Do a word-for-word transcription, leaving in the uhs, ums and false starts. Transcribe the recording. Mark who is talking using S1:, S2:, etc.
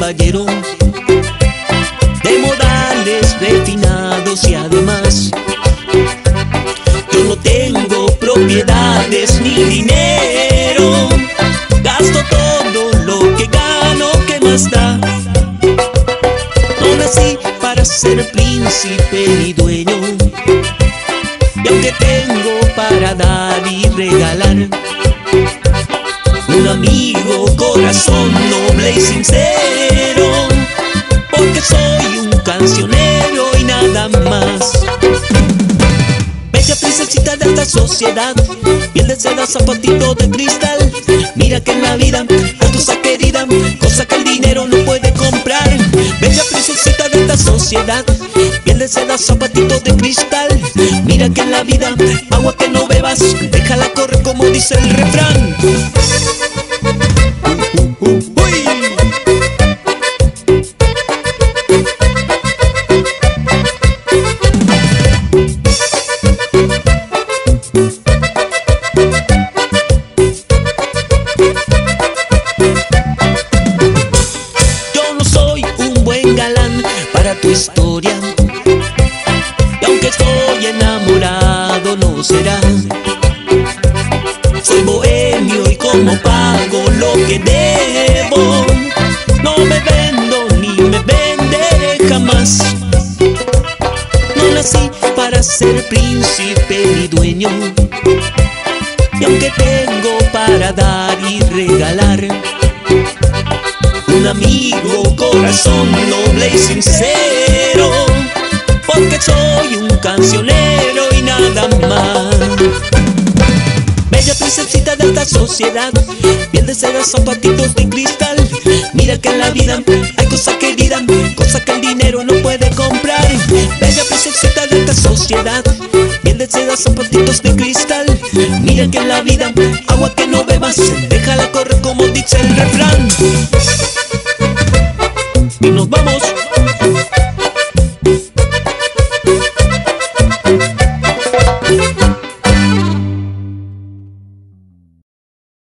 S1: caballero, de modales refinados y además yo no tengo propiedades ni dinero. Gasto todo lo que gano, ¿qué más da? No nací para ser príncipe ni dueño, y aunque tengo para dar y regalar, un amigo, corazón noble y sincero, porque soy un cancionero y nada más. Bella princesita de esta sociedad, piel de seda, zapatito de cristal. Mira que en la vida hay cosa querida, cosa que el dinero no puede comprar. Bella princesita de esta sociedad, piel de seda, zapatito de cristal. Mira que en la vida agua que no bebas, déjala correr como dice el refrán. Tu historia, y aunque estoy enamorado no será. Soy bohemio y como pago lo que debo, no me vendo ni me venderé jamás. No nací para ser príncipe ni dueño, y aunque tengo para dar y regalar, un amigo, corazón noble y sincero, porque soy un cancionero y nada más. Bella princesita de esta sociedad, piel de seda, zapatitos de cristal. Mira que en la vida hay cosas queridas, cosas que el dinero no puede comprar. Bella princesita de esta sociedad, piel de seda, zapatitos de cristal. Mira que en la vida agua que no bebas, déjala correr como dice el refrán.